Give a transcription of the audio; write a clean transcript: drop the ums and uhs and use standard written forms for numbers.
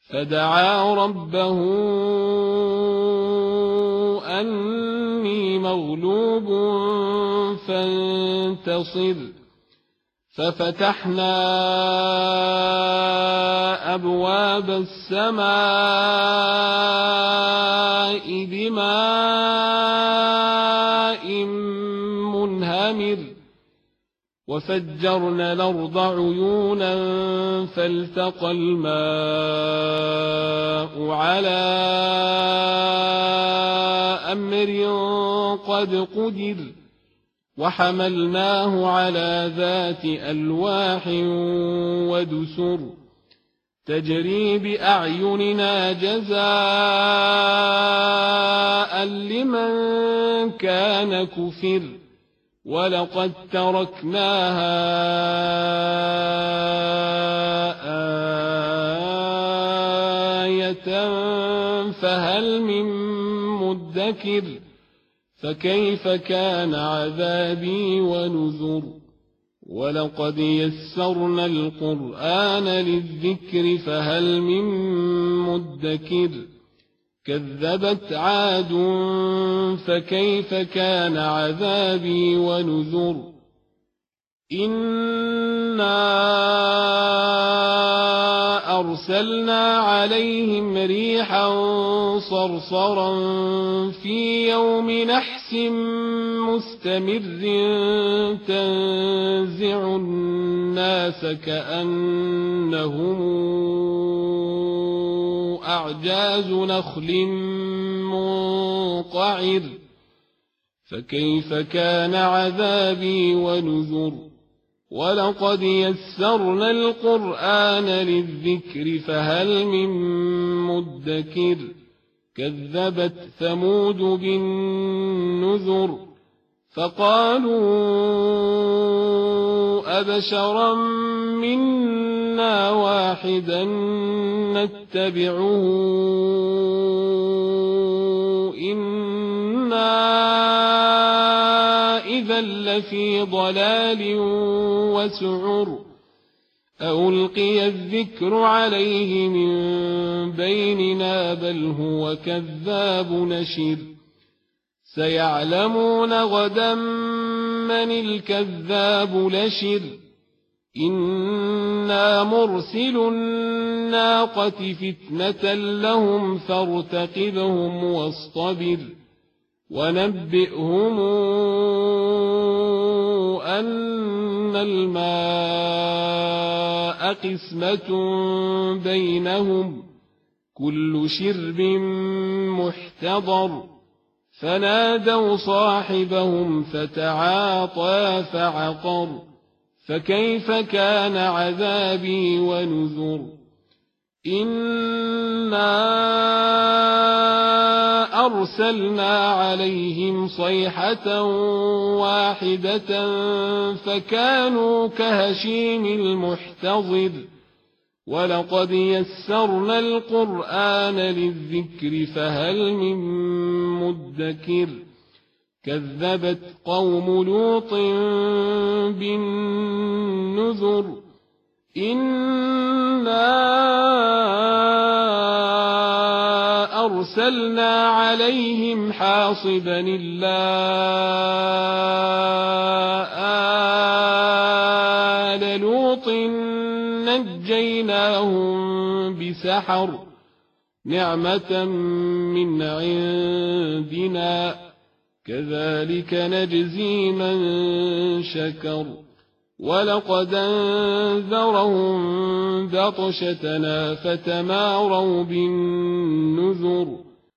فدعا ربه أني مغلوب فانتصر ففتحنا أبواب السماء بماء منهمر وفجرنا الأرض عيونا فالتقى الماء على أمر قد قدر وحملناه على ذات ألواح ودسر تجري بأعيننا جزاء لمن كان كفر ولقد تركناها آية فهل من مدكر فكيف كان عذابي ونذر ولقد يسرنا القرآن للذكر فهل من مدكر كذبت عاد فكيف كان عذابي ونذر إنا أرسلنا عليهم ريحا صرصرا في يوم نحس مستمر تنزع الناس كأنهم أعجاز نخل منقعر فكيف كان عذابي ونذر ولقد يسرنا القرآن للذكر فهل من مدكر كذبت ثمود بالنذر فقالوا أبشرا منا واحدا نتبعه إنا إذا لفي ضلال وسعر ألقي الذكر عليه من بيننا بل هو كذاب نشر سيعلمون غدا من الكذاب نشر إنا مرسل الناقة فتنة لهم فارتقبهم واصطبر ونبئهم أن الماء قسمة بينهم كل شرب محتضر فنادوا صاحبهم فتعاطى فعقر فكيف كان عذابي ونذر إنا أرسلنا عليهم صيحة واحدة فكانوا كهشيم المحتضر ولقد يسرنا القرآن للذكر فهل من مدكر كذبت قوم لوط بالنذر إنا أرسلنا عليهم حاصبا إلا آل لوط نجيناهم بسحر نعمة من عندنا كذلك نجزي من شكر ولقد أنذرهم بطشتنا فتماروا بالنذر